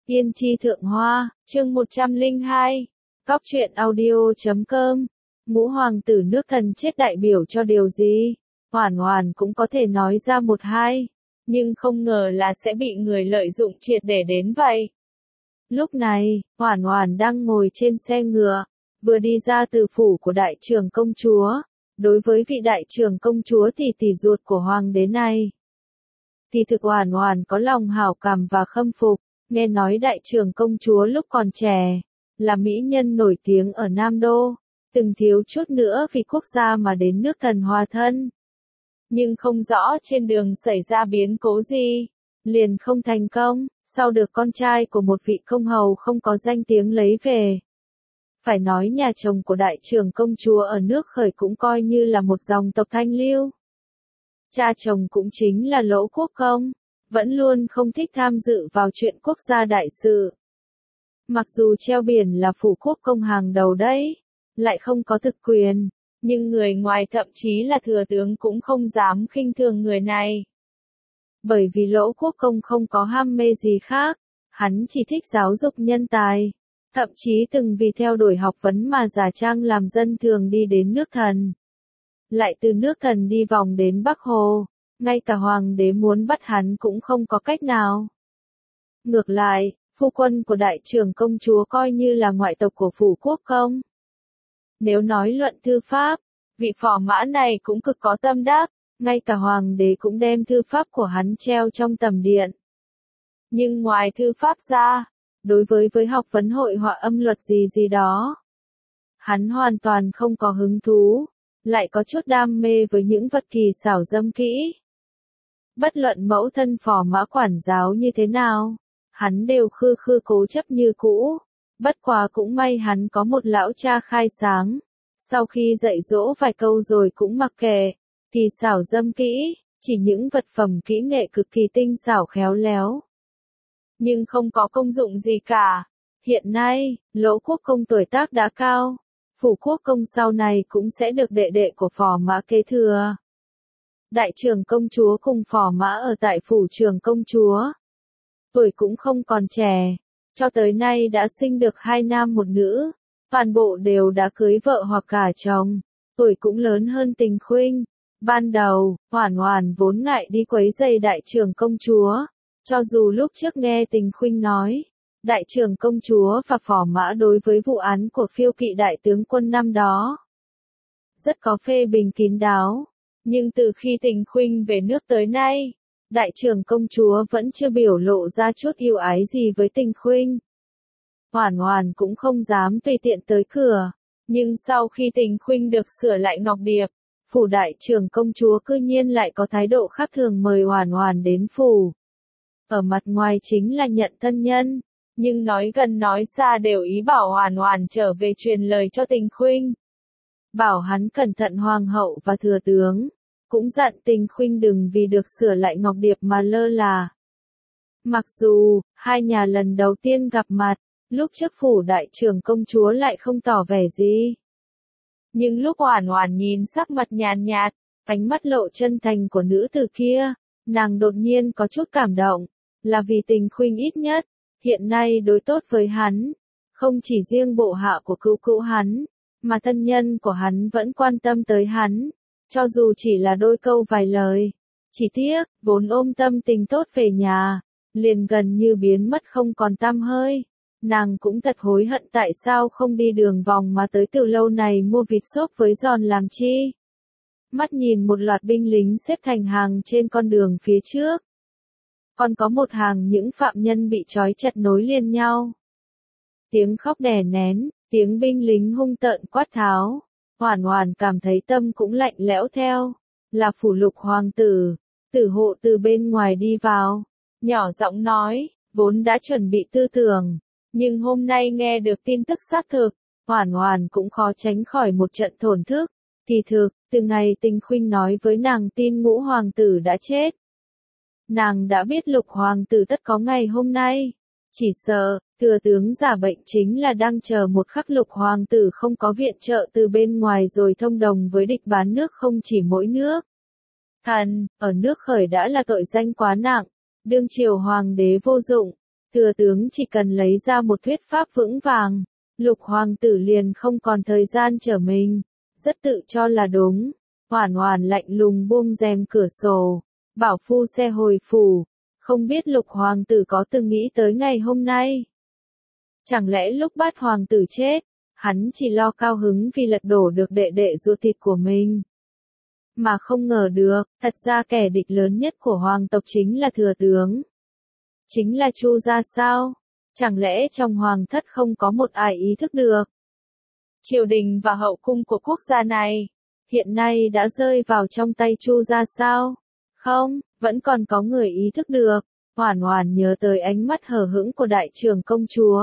Yên chi thượng hoa, chương 102. Cóc truyện audio.com. Ngũ hoàng tử nước thần chết đại biểu cho điều gì? Hoàn Hoàn cũng có thể nói ra một hai, nhưng không ngờ là sẽ bị người lợi dụng triệt để đến vậy. Lúc này, Hoàn Hoàn đang ngồi trên xe ngựa, vừa đi ra từ phủ của đại trưởng công chúa. Đối với vị đại trưởng công chúa thì tỷ ruột của hoàng đế này, thì thực Hoàn Hoàn có lòng hảo cảm và khâm phục. Nghe nói đại trưởng công chúa lúc còn trẻ, là mỹ nhân nổi tiếng ở Nam Đô, từng thiếu chút nữa vì quốc gia mà đến nước thần hòa thân. Nhưng không rõ trên đường xảy ra biến cố gì, liền không thành công, sau được con trai của một vị công hầu không có danh tiếng lấy về. Phải nói nhà chồng của đại trưởng công chúa ở nước Khởi cũng coi như là một dòng tộc thanh lưu. Cha chồng cũng chính là Lỗ Quốc Công, vẫn luôn không thích tham dự vào chuyện quốc gia đại sự. Mặc dù treo biển là phủ quốc công hàng đầu đấy, lại không có thực quyền, nhưng người ngoài thậm chí là thừa tướng cũng không dám khinh thường người này. Bởi vì Lỗ Quốc Công không có ham mê gì khác, hắn chỉ thích giáo dục nhân tài, thậm chí từng vì theo đuổi học vấn mà giả trang làm dân thường đi đến nước thần. Lại từ nước thần đi vòng đến Bắc Hồ. Ngay cả hoàng đế muốn bắt hắn cũng không có cách nào. Ngược lại, phu quân của đại trưởng công chúa coi như là ngoại tộc của phủ quốc công. Nếu nói luận thư pháp, vị phò mã này cũng cực có tâm đắc, ngay cả hoàng đế cũng đem thư pháp của hắn treo trong tầm điện. Nhưng ngoài thư pháp ra, đối với học vấn hội họa âm luật gì đó, hắn hoàn toàn không có hứng thú, lại có chút đam mê với những vật kỳ xảo dâm kỹ. Bất luận mẫu thân phò mã quản giáo như thế nào, hắn đều khư cố chấp như cũ. Bất quá cũng may hắn có một lão cha khai sáng, sau khi dạy dỗ vài câu rồi cũng mặc kệ. Kỳ xảo dâm kỹ, chỉ những vật phẩm kỹ nghệ cực kỳ tinh xảo khéo léo, nhưng không có công dụng gì cả. Hiện nay, Lỗ Quốc Công tuổi tác đã cao, phủ quốc công sau này cũng sẽ được đệ đệ của phò mã kế thừa. Đại trưởng công chúa cùng phò mã ở tại phủ trưởng công chúa. Tuổi cũng không còn trẻ, cho tới nay đã sinh được 2 nam 1 nữ, toàn bộ đều đã cưới vợ hoặc gả chồng, tuổi cũng lớn hơn Tình Khuynh. Ban đầu, Hoàn Hoàn vốn ngại đi quấy rầy đại trưởng công chúa, cho dù lúc trước nghe Tình Khuynh nói, đại trưởng công chúa và phò mã đối với vụ án của Phiêu Kỵ đại tướng quân năm đó rất có phê bình kín đáo. Nhưng từ khi Tình Khuynh về nước tới nay, đại trưởng công chúa vẫn chưa biểu lộ ra chút yêu ái gì với Tình Khuynh. Hoàn Hoàn cũng không dám tùy tiện tới cửa, nhưng sau khi Tình Khuynh được sửa lại ngọc điệp, phủ đại trưởng công chúa cư nhiên lại có thái độ khác thường mời Hoàn Hoàn đến phủ. Ở mặt ngoài chính là nhận thân nhân, nhưng nói gần nói xa đều ý bảo Hoàn Hoàn trở về truyền lời cho Tình Khuynh. Bảo hắn cẩn thận hoàng hậu và thừa tướng, cũng dặn Tình Khuynh đừng vì được sửa lại ngọc điệp mà lơ là. Mặc dù, hai nhà lần đầu tiên gặp mặt, lúc trước phủ đại trưởng công chúa lại không tỏ vẻ gì. Nhưng lúc Hoàn Hoàn nhìn sắc mặt nhàn nhạt, ánh mắt lộ chân thành của nữ tử kia, nàng đột nhiên có chút cảm động, là vì Tình Khuynh ít nhất, hiện nay đối tốt với hắn, không chỉ riêng bộ hạ của cữu hắn, mà thân nhân của hắn vẫn quan tâm tới hắn, cho dù chỉ là đôi câu vài lời. Chỉ tiếc, vốn ôm tâm tình tốt về nhà, liền gần như biến mất không còn tăm hơi. Nàng cũng thật hối hận tại sao không đi đường vòng mà tới từ lâu này mua vịt xốp với giòn làm chi. Mắt nhìn một loạt binh lính xếp thành hàng trên con đường phía trước. Còn có một hàng những phạm nhân bị trói chặt nối liền nhau. Tiếng khóc đè nén, tiếng binh lính hung tợn quát tháo. Hoàn Hoàn cảm thấy tâm cũng lạnh lẽo theo. Là phủ Lục hoàng tử, Tử Hộ từ bên ngoài đi vào, nhỏ giọng nói, vốn đã chuẩn bị tư tưởng, nhưng hôm nay nghe được tin tức xác thực, Hoàn Hoàn cũng khó tránh khỏi một trận thổn thức. Kỳ thực, từ ngày Tình Khuynh nói với nàng tin Ngũ hoàng tử đã chết, nàng đã biết Lục hoàng tử tất có ngày hôm nay. Chỉ sợ, thừa tướng giả bệnh chính là đang chờ một khắc Lục hoàng tử không có viện trợ từ bên ngoài rồi thông đồng với địch bán nước không chỉ mỗi nước. Thần, ở nước Khởi đã là tội danh quá nặng, đương triều hoàng đế vô dụng, Thừa tướng chỉ cần lấy ra một thuyết pháp vững vàng, Lục hoàng tử liền không còn thời gian trở mình, rất tự cho là đúng. Hoản Hoản lạnh lùng buông rèm cửa sổ, bảo phu xe hồi phủ, không biết Lục hoàng tử có từng nghĩ tới ngày hôm nay. Chẳng lẽ lúc Bát hoàng tử chết, hắn chỉ lo cao hứng vì lật đổ được đệ đệ ruột thịt của mình. Mà không ngờ được, thật ra kẻ địch lớn nhất của hoàng tộc chính là thừa tướng. Chính là Chu gia sao? Chẳng lẽ trong hoàng thất không có một ai ý thức được? Triều đình và hậu cung của quốc gia này, hiện nay đã rơi vào trong tay Chu gia sao? Không, vẫn còn có người ý thức được. Hoản Hoản nhớ tới ánh mắt hờ hững của đại trưởng công chúa.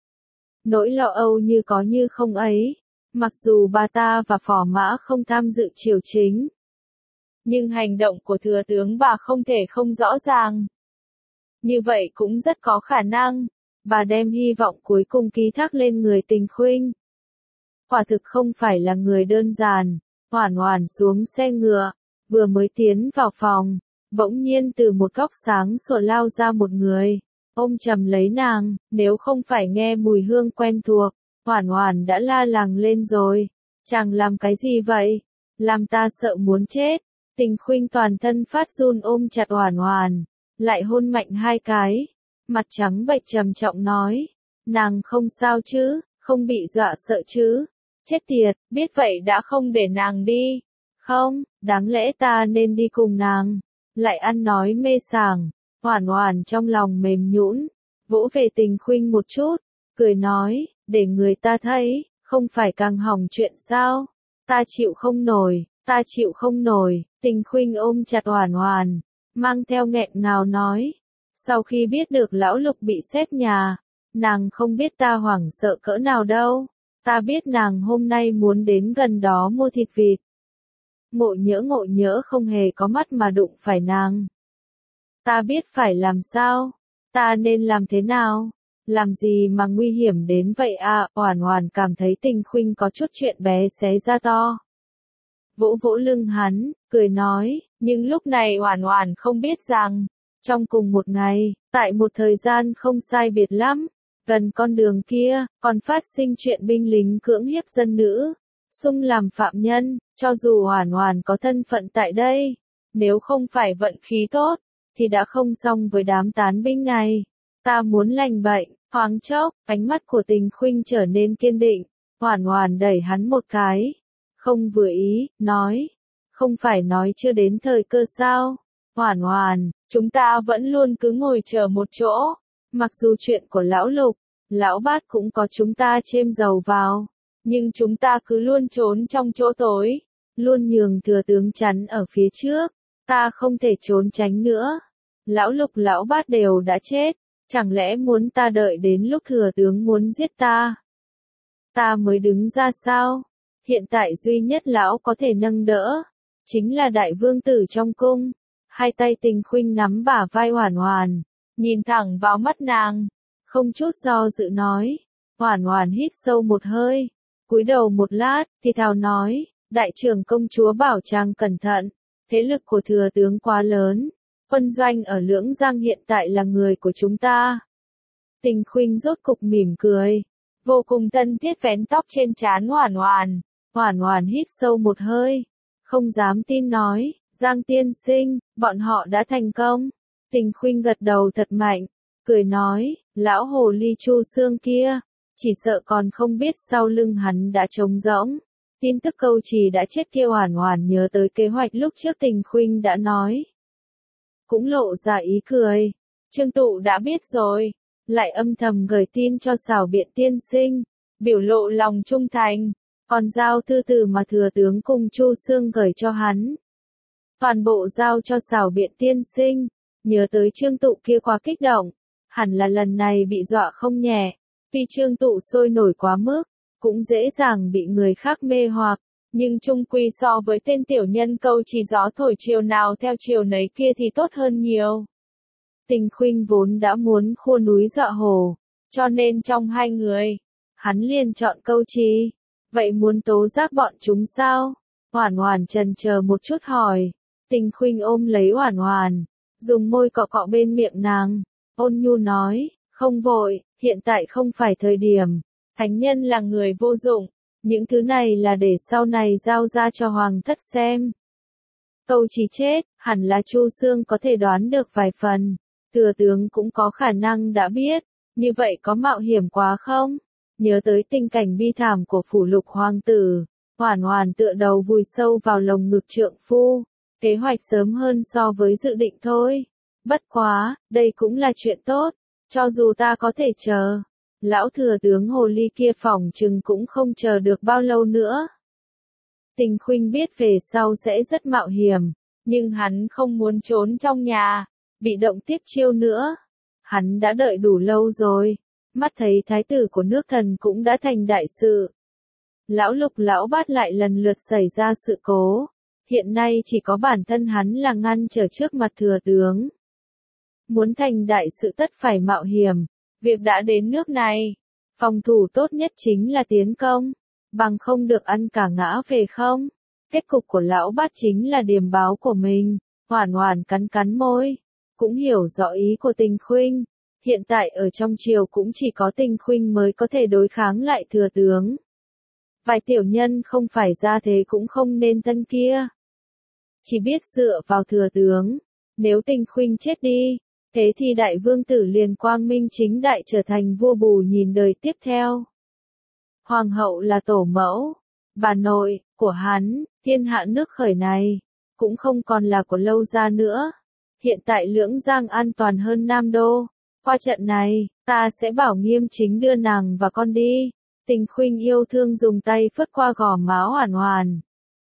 Nỗi lo âu như có như không ấy, mặc dù bà ta và phò mã không tham dự triều chính. Nhưng hành động của thừa tướng bà không thể không rõ ràng. Như vậy cũng rất có khả năng, bà đem hy vọng cuối cùng ký thác lên người Tình Khuynh. Quả thực không phải là người đơn giản. Hoản Hoản xuống xe ngựa, vừa mới tiến vào phòng, bỗng nhiên từ một góc sáng sủa lao ra một người, ôm chầm lấy nàng, nếu không phải nghe mùi hương quen thuộc, Hoản Hoản đã la làng lên rồi. Chàng làm cái gì vậy? Làm ta sợ muốn chết. Tình Khuynh toàn thân phát run ôm chặt Hoản Hoản, lại hôn mạnh 2 cái, mặt trắng bệch trầm trọng nói, nàng không sao chứ, không bị dọa sợ chứ? Chết tiệt, biết vậy đã không để nàng đi. Không, đáng lẽ ta nên đi cùng nàng. Lại ăn nói mê sảng. Hoản Hoản trong lòng mềm nhũn, vỗ về Tình Khuynh một chút, cười nói, để người ta thấy, không phải càng hỏng chuyện sao? Ta chịu không nổi, ta chịu không nổi. Tình Khuynh ôm chặt Hoản Hoản, mang theo nghẹn ngào nói, sau khi biết được lão Lục bị xét nhà, nàng không biết ta hoảng sợ cỡ nào đâu. Ta biết nàng hôm nay muốn đến gần đó mua thịt vịt. Ngộ nhỡ không hề có mắt mà đụng phải nàng. Ta biết phải làm sao, ta nên làm thế nào, làm gì mà nguy hiểm đến vậy à? Hoản Hoản cảm thấy Tình Khuynh có chút chuyện bé xé ra to. Vỗ vỗ lưng hắn, cười nói, nhưng lúc này Hoản Hoản không biết rằng, trong cùng một ngày, tại một thời gian không sai biệt lắm, gần con đường kia, còn phát sinh chuyện binh lính cưỡng hiếp dân nữ, xung làm phạm nhân. Cho dù Hoản Hoản có thân phận tại đây, nếu không phải vận khí tốt, thì đã không xong với đám tán binh này. Ta muốn lành bệnh. Thoáng chốc, ánh mắt của Tình Khuynh trở nên kiên định. Hoản Hoản đẩy hắn một cái, không vừa ý, nói, không phải nói chưa đến thời cơ sao? Hoản Hoản, chúng ta vẫn luôn cứ ngồi chờ một chỗ. Mặc dù chuyện của lão Lục, lão Bát cũng có chúng ta chêm dầu vào, nhưng chúng ta cứ luôn trốn trong chỗ tối, luôn nhường thừa tướng chắn ở phía trước. Ta không thể trốn tránh nữa. Lão Lục lão Bát đều đã chết, chẳng lẽ muốn ta đợi đến lúc thừa tướng muốn giết ta mới đứng ra sao? Hiện tại duy nhất lão có thể nâng đỡ, chính là đại vương tử trong cung. Hai tay Tình Khuynh nắm bả vai Hoản Hoản, nhìn thẳng vào mắt nàng, không chút do dự nói. Hoản Hoản hít sâu một hơi, cúi đầu một lát, thì thào nói, đại trưởng công chúa bảo chàng cẩn thận, thế lực của thừa tướng quá lớn, quân doanh ở Lưỡng Giang hiện tại là người của chúng ta. Tình Khuynh rốt cục mỉm cười, vô cùng thân thiết vén tóc trên trán Hoản Hoản. Hoản Hoản hít sâu một hơi, không dám tin nói, Giang tiên sinh, bọn họ đã thành công. Tình Khuynh gật đầu thật mạnh, cười nói, lão hồ ly Chu Xương kia, chỉ sợ còn không biết sau lưng hắn đã trống rỗng. Tin tức câu trì đã chết kia. Hoản Hoản nhớ tới kế hoạch lúc trước Tình Khuynh đã nói, cũng lộ ra ý cười. Trương Tụ đã biết rồi, lại âm thầm gửi tin cho Sảo Biện tiên sinh, biểu lộ lòng trung thành, còn giao thư từ mà thừa tướng cùng Chu Xương gửi cho hắn, toàn bộ giao cho Sảo Biện tiên sinh. Nhớ tới Trương Tụ kia quá kích động, hẳn là lần này bị dọa không nhẹ. Vì Trương Tụ sôi nổi quá mức, cũng dễ dàng bị người khác mê hoặc, nhưng chung quy so với tên tiểu nhân câu chỉ gió thổi chiều nào theo chiều nấy kia thì tốt hơn nhiều. Tình Khuynh vốn đã muốn khua núi dọa hồ, cho nên trong hai người, hắn liền chọn câu trì. Vậy muốn tố giác bọn chúng sao? Hoản Hoản chần chờ một chút hỏi. Tình Khuynh ôm lấy Hoản Hoản, dùng môi cọ cọ bên miệng nàng, ôn nhu nói, Không vội, hiện tại không phải thời điểm. Thánh nhân là người vô dụng. Những thứ này là để sau này giao ra cho hoàng thất xem. Câu Chí chết, hẳn là Chu Xương có thể đoán được vài phần. Thừa tướng cũng có khả năng đã biết. Như vậy có mạo hiểm quá không? Nhớ tới tình cảnh bi thảm của phủ lục hoàng tử. Hoản Hoản tựa đầu vùi sâu vào lồng ngực trượng phu. Kế hoạch sớm hơn so với dự định thôi. Bất quá, đây cũng là chuyện tốt. Cho dù ta có thể chờ. Lão thừa tướng hồ ly kia phỏng chừng cũng không chờ được bao lâu nữa. Tình Khuynh biết về sau sẽ rất mạo hiểm. Nhưng hắn không muốn trốn trong nhà. Bị động tiếp chiêu nữa. Hắn đã đợi đủ lâu rồi. Mắt thấy thái tử của nước Thần cũng đã thành đại sự. Lão Lục lão Bát lại lần lượt xảy ra sự cố. Hiện nay chỉ có bản thân hắn là ngăn trở trước mặt thừa tướng. Muốn thành đại sự tất phải mạo hiểm. Việc đã đến nước này. Phòng thủ tốt nhất chính là tiến công. Bằng không được ăn cả ngã về không. Kết cục của lão Bát chính là điềm báo của mình. Hoản Hoản cắn cắn môi. Cũng hiểu rõ ý của Tình Khuynh. Hiện tại ở trong triều cũng chỉ có Tình Khuynh mới có thể đối kháng lại thừa tướng. Vài tiểu nhân không phải ra thế cũng không nên tân kia. Chỉ biết dựa vào thừa tướng. Nếu Tình Khuynh chết đi, thế thì đại vương tử liền quang minh chính đại trở thành vua bù nhìn đời tiếp theo. Hoàng hậu là tổ mẫu, bà nội, của hắn, thiên hạ nước Khởi này, cũng không còn là của Lâu gia nữa. Hiện tại Lưỡng Giang an toàn hơn Nam Đô. Qua trận này, ta sẽ bảo Nghiêm Chính đưa nàng và con đi. Tình Khuynh yêu thương dùng tay phất qua gò má Hoản Hoản.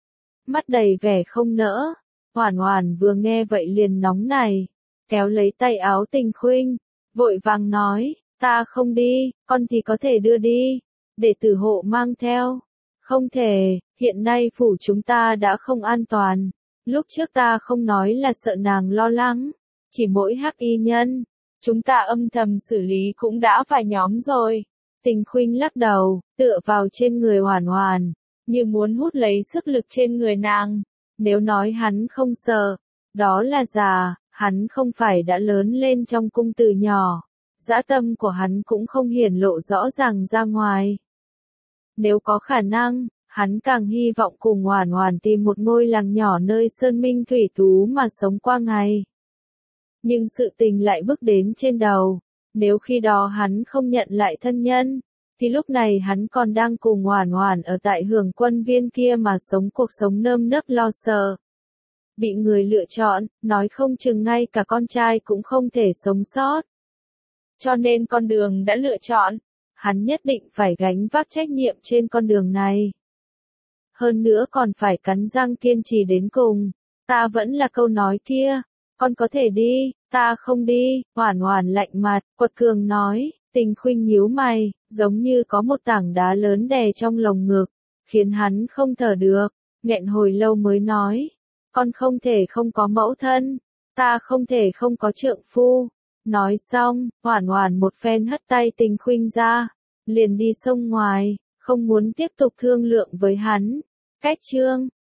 Mắt đầy vẻ không nỡ. Hoản Hoản vừa nghe vậy liền nóng này. Kéo lấy tay áo Tình Khuynh. Vội vàng nói, ta không đi, con thì có thể đưa đi. Để tử hộ mang theo. Không thể, hiện nay phủ chúng ta đã không an toàn. Lúc trước ta không nói là sợ nàng lo lắng. Chỉ mỗi hắc y nhân. Chúng ta âm thầm xử lý cũng đã vài nhóm rồi. Tình Khuynh lắc đầu, tựa vào trên người Hoản Hoản, như muốn hút lấy sức lực trên người nàng. Nếu nói hắn không sợ, đó là giả, hắn không phải đã lớn lên trong cung từ nhỏ. Dã tâm của hắn cũng không hiển lộ rõ ràng ra ngoài. Nếu có khả năng, hắn càng hy vọng cùng Hoản Hoản tìm một ngôi làng nhỏ nơi sơn minh thủy tú mà sống qua ngày. Nhưng sự tình lại bước đến trên đầu. Nếu khi đó hắn không nhận lại thân nhân, thì lúc này hắn còn đang cùng Hoản Hoản ở tại Hưởng Quân Viên kia mà sống cuộc sống nơm nớp lo sợ. Bị người lựa chọn, nói không chừng ngay cả con trai cũng không thể sống sót. Cho nên con đường đã lựa chọn, hắn nhất định phải gánh vác trách nhiệm trên con đường này. Hơn nữa còn phải cắn răng kiên trì đến cùng. Ta vẫn là câu nói kia, con có thể đi, ta không đi. Hoản Hoản lạnh mặt, quật cường nói. Tình Khuynh nhíu mày, giống như có một tảng đá lớn đè trong lồng ngực, khiến hắn không thở được, nghẹn hồi lâu mới nói. Con không thể không có mẫu thân, ta không thể không có trượng phu. Nói xong, Hoản Hoản một phen hất tay Tình Khuynh ra, liền đi sông ngoài, không muốn tiếp tục thương lượng với hắn. Cách chương